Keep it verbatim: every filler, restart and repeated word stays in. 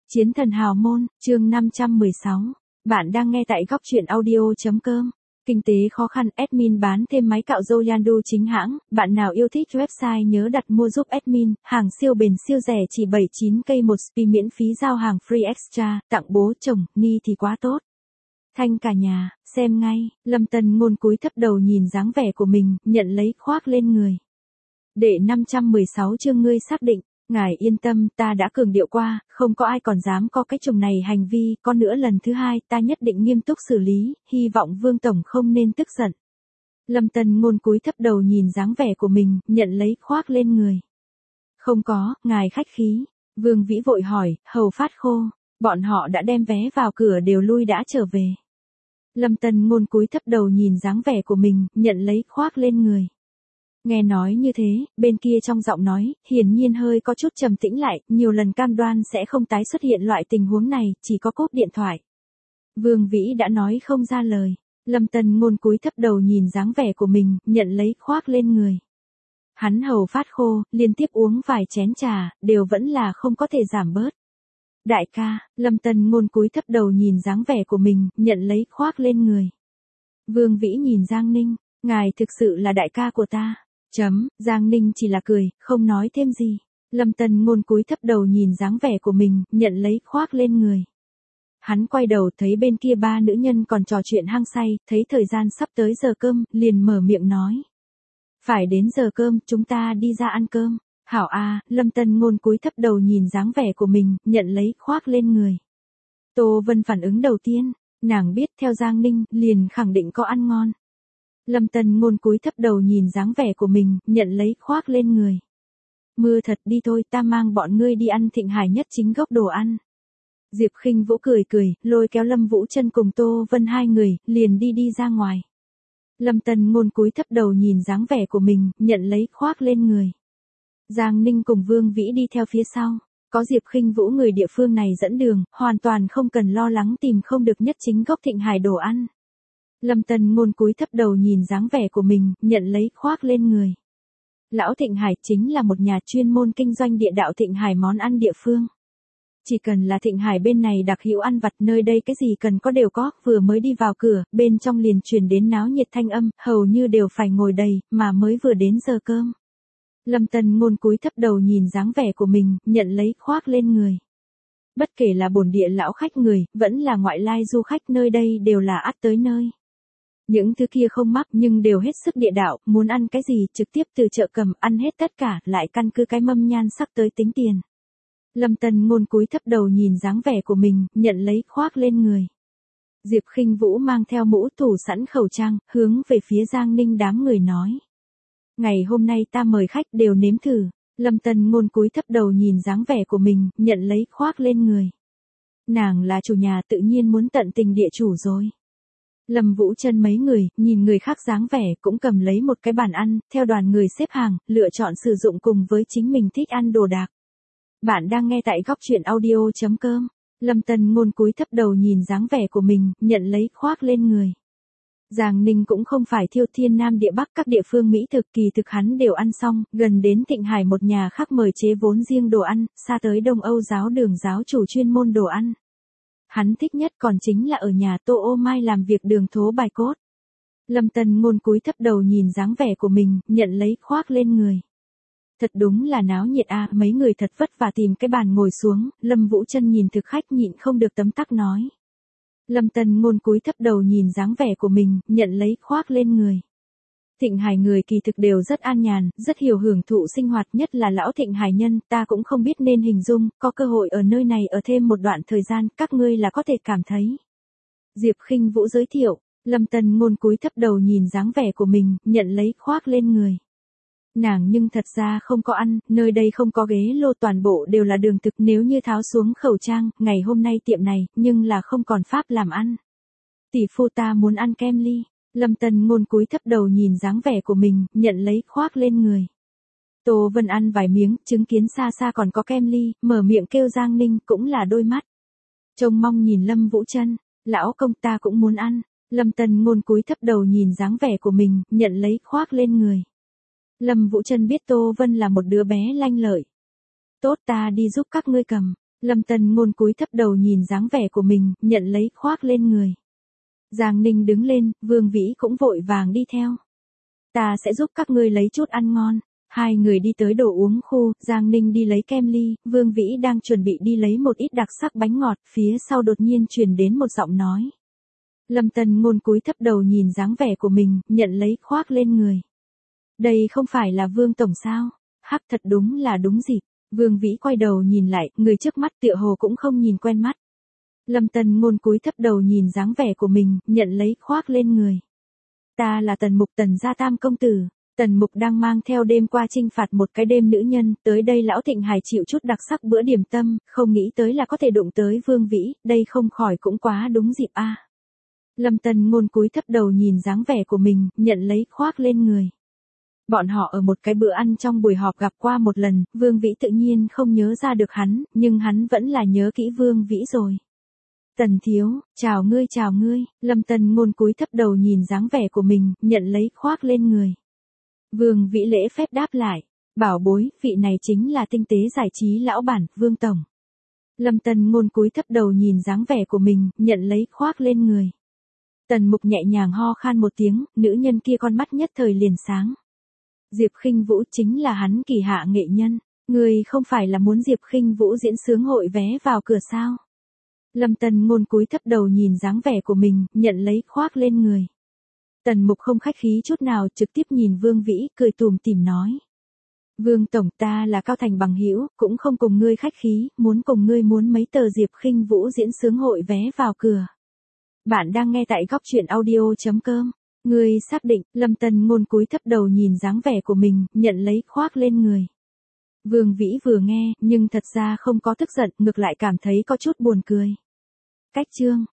Chiến thần hào môn, chương năm trăm mười sáu. Bạn đang nghe tại góc truyện audio.com. Kinh tế khó khăn, admin bán thêm máy cạo râu Yandu chính hãng. Bạn nào yêu thích website nhớ đặt mua giúp admin. Hàng siêu bền siêu rẻ chỉ bảy mươi chín k một spi miễn phí giao hàng free extra. Tặng bố chồng, ni thì quá tốt. Thanh cả nhà, xem ngay. Lâm Tân Ngôn cúi thấp đầu nhìn dáng vẻ của mình, nhận lấy khoác lên người. Đệ năm trăm mười sáu chương ngươi xác định. Ngài yên tâm, ta đã cường điệu qua, không có ai còn dám có cái chồng này hành vi, con nữa lần thứ hai ta nhất định nghiêm túc xử lý, hy vọng Vương Tổng không nên tức giận. Lâm Tân Ngôn cúi thấp đầu nhìn dáng vẻ của mình, nhận lấy khoác lên người. Không có, ngài khách khí. Vương Vĩ vội hỏi, hầu phát khô, bọn họ đã đem vé vào cửa đều lui đã trở về. Lâm Tân Ngôn cúi thấp đầu nhìn dáng vẻ của mình, nhận lấy khoác lên người. Nghe nói như thế, bên kia trong giọng nói, hiển nhiên hơi có chút trầm tĩnh lại, nhiều lần cam đoan sẽ không tái xuất hiện loại tình huống này, chỉ có cúp điện thoại. Vương Vĩ đã nói không ra lời. Lâm Tân Ngôn cúi thấp đầu nhìn dáng vẻ của mình, nhận lấy khoác lên người. Hắn hầu phát khô, liên tiếp uống vài chén trà, đều vẫn là không có thể giảm bớt. Đại ca, Lâm Tân Ngôn cúi thấp đầu nhìn dáng vẻ của mình, nhận lấy khoác lên người. Vương Vĩ nhìn Giang Ninh, ngài thực sự là đại ca của ta. Chấm, Giang Ninh chỉ là cười, không nói thêm gì. Lâm Tân Ngôn cúi thấp đầu nhìn dáng vẻ của mình, nhận lấy khoác lên người. Hắn quay đầu thấy bên kia ba nữ nhân còn trò chuyện hăng say, thấy thời gian sắp tới giờ cơm, liền mở miệng nói. Phải đến giờ cơm, chúng ta đi ra ăn cơm. Hảo a, Lâm Tân Ngôn cúi thấp đầu nhìn dáng vẻ của mình, nhận lấy khoác lên người. Tô Vân phản ứng đầu tiên, nàng biết theo Giang Ninh, liền khẳng định có ăn ngon. Lâm Tân Ngôn cúi thấp đầu nhìn dáng vẻ của mình, nhận lấy khoác lên người. Mưa thật đi thôi, ta mang bọn ngươi đi ăn Thịnh Hải nhất chính gốc đồ ăn. Diệp Khinh Vũ cười cười, lôi kéo Lâm Vũ Chân cùng Tô Vân hai người, liền đi đi ra ngoài. Lâm Tân Ngôn cúi thấp đầu nhìn dáng vẻ của mình, nhận lấy khoác lên người. Giang Ninh cùng Vương Vĩ đi theo phía sau, có Diệp Khinh Vũ người địa phương này dẫn đường, hoàn toàn không cần lo lắng tìm không được nhất chính gốc Thịnh Hải đồ ăn. Lâm Tân Ngôn cúi thấp đầu nhìn dáng vẻ của mình, nhận lấy khoác lên người. Lão Thịnh Hải chính là một nhà chuyên môn kinh doanh địa đạo Thịnh Hải món ăn địa phương. Chỉ cần là Thịnh Hải bên này đặc hữu ăn vặt, nơi đây cái gì cần có đều có, vừa mới đi vào cửa, bên trong liền truyền đến náo nhiệt thanh âm, hầu như đều phải ngồi đầy, mà mới vừa đến giờ cơm. Lâm Tân Ngôn cúi thấp đầu nhìn dáng vẻ của mình, nhận lấy khoác lên người. Bất kể là bổn địa lão khách người, vẫn là ngoại lai du khách, nơi đây đều là ắt tới nơi. Những thứ kia không mắc nhưng đều hết sức địa đạo, muốn ăn cái gì trực tiếp từ chợ cầm, ăn hết tất cả, lại căn cứ cái mâm nhan sắc tới tính tiền. Lâm Tân Ngôn cúi thấp đầu nhìn dáng vẻ của mình, nhận lấy khoác lên người. Diệp Khinh Vũ mang theo mũ thủ sẵn khẩu trang, hướng về phía Giang Ninh đám người nói. Ngày hôm nay ta mời khách đều nếm thử. Lâm Tân Ngôn cúi thấp đầu nhìn dáng vẻ của mình, nhận lấy khoác lên người. Nàng là chủ nhà tự nhiên muốn tận tình địa chủ rồi. Lâm Vũ Chân mấy người, nhìn người khác dáng vẻ, cũng cầm lấy một cái bàn ăn, theo đoàn người xếp hàng, lựa chọn sử dụng cùng với chính mình thích ăn đồ đạc. Bạn đang nghe tại góc truyện audio.com. Lâm Tân Ngôn cúi thấp đầu nhìn dáng vẻ của mình, nhận lấy khoác lên người. Giang Ninh cũng không phải thiêu thiên nam địa bắc các địa phương mỹ thực, kỳ thực hắn đều ăn xong, gần đến Thịnh Hải một nhà khác mời chế vốn riêng đồ ăn, xa tới Đông Âu giáo đường giáo chủ chuyên môn đồ ăn. Hắn thích nhất còn chính là ở nhà Tô Ô Mai làm việc đường thố bài cốt. Lâm Tân Ngôn cúi thấp đầu nhìn dáng vẻ của mình, nhận lấy khoác lên người. Thật đúng là náo nhiệt a, à, mấy người thật vất vả tìm cái bàn ngồi xuống, Lâm Vũ Chân nhìn thực khách nhịn không được tấm tắc nói. Lâm Tân Ngôn cúi thấp đầu nhìn dáng vẻ của mình, nhận lấy khoác lên người. Thịnh Hải người kỳ thực đều rất an nhàn, rất hiểu hưởng thụ sinh hoạt, nhất là lão Thịnh Hải nhân, ta cũng không biết nên hình dung, có cơ hội ở nơi này ở thêm một đoạn thời gian, các ngươi là có thể cảm thấy. Diệp Khinh Vũ giới thiệu, Lâm Tân Ngôn cúi thấp đầu nhìn dáng vẻ của mình, nhận lấy khoác lên người. Nàng nhưng thật ra không có ăn, nơi đây không có ghế lô, toàn bộ đều là đường thực, nếu như tháo xuống khẩu trang, ngày hôm nay tiệm này, nhưng là không còn pháp làm ăn. Tỷ phu ta muốn ăn kem ly. Lâm Tân Ngôn cúi thấp đầu nhìn dáng vẻ của mình, nhận lấy khoác lên người. Tô Vân ăn vài miếng, chứng kiến xa xa còn có kem ly, mở miệng kêu Giang Ninh, cũng là đôi mắt. Trông mong nhìn Lâm Vũ Chân, lão công ta cũng muốn ăn. Lâm Tân Ngôn cúi thấp đầu nhìn dáng vẻ của mình, nhận lấy khoác lên người. Lâm Vũ Chân biết Tô Vân là một đứa bé lanh lợi. Tốt, ta đi giúp các ngươi cầm. Lâm Tân Ngôn cúi thấp đầu nhìn dáng vẻ của mình, nhận lấy khoác lên người. Giang Ninh đứng lên, Vương Vĩ cũng vội vàng đi theo. Ta sẽ giúp các ngươi lấy chút ăn ngon. Hai người đi tới đồ uống khu, Giang Ninh đi lấy kem ly, Vương Vĩ đang chuẩn bị đi lấy một ít đặc sắc bánh ngọt, phía sau đột nhiên truyền đến một giọng nói. Lâm Tân Ngôn cúi thấp đầu nhìn dáng vẻ của mình, nhận lấy khoác lên người. Đây không phải là Vương Tổng sao? Hắc, thật đúng là đúng dịp. Vương Vĩ quay đầu nhìn lại, người trước mắt tựa hồ cũng không nhìn quen mắt. Lâm Tân Ngôn cúi thấp đầu nhìn dáng vẻ của mình, nhận lấy khoác lên người. Ta là Tần Mục, Tần gia tam công tử. Tần Mục đang mang theo đêm qua chinh phạt một cái đêm nữ nhân, tới đây lão Thịnh Hải chịu chút đặc sắc bữa điểm tâm, không nghĩ tới là có thể đụng tới Vương Vĩ, đây không khỏi cũng quá đúng dịp a. Lâm Tân Ngôn cúi thấp đầu nhìn dáng vẻ của mình, nhận lấy khoác lên người. Bọn họ ở một cái bữa ăn trong buổi họp gặp qua một lần, Vương Vĩ tự nhiên không nhớ ra được hắn, nhưng hắn vẫn là nhớ kỹ Vương Vĩ rồi. Tần thiếu, chào ngươi chào ngươi, Lâm Tân Ngôn cúi thấp đầu nhìn dáng vẻ của mình, nhận lấy khoác lên người. Vương Vĩ lễ phép đáp lại, bảo bối, vị này chính là tinh tế giải trí lão bản, Vương Tổng. Lâm Tân Ngôn cúi thấp đầu nhìn dáng vẻ của mình, nhận lấy khoác lên người. Tần Mục nhẹ nhàng ho khan một tiếng, nữ nhân kia con mắt nhất thời liền sáng. Diệp Khinh Vũ chính là hắn kỳ hạ nghệ nhân, người không phải là muốn Diệp Khinh Vũ diễn sướng hội vé vào cửa sao? Lâm Tân Ngôn cúi thấp đầu nhìn dáng vẻ của mình, nhận lấy khoác lên người. Tần Mục không khách khí chút nào, trực tiếp nhìn Vương Vĩ, cười tủm tỉm nói. Vương Tổng, ta là Cao Thành bằng hữu, cũng không cùng ngươi khách khí, muốn cùng ngươi muốn mấy tờ Diệp Khinh Vũ diễn sướng hội vé vào cửa. Bạn đang nghe tại góc truyện audio chấm com. Ngươi xác định, Lâm Tân Ngôn cúi thấp đầu nhìn dáng vẻ của mình, nhận lấy khoác lên người. Vương Vĩ vừa nghe, nhưng thật ra không có tức giận, ngược lại cảm thấy có chút buồn cười. Cách chương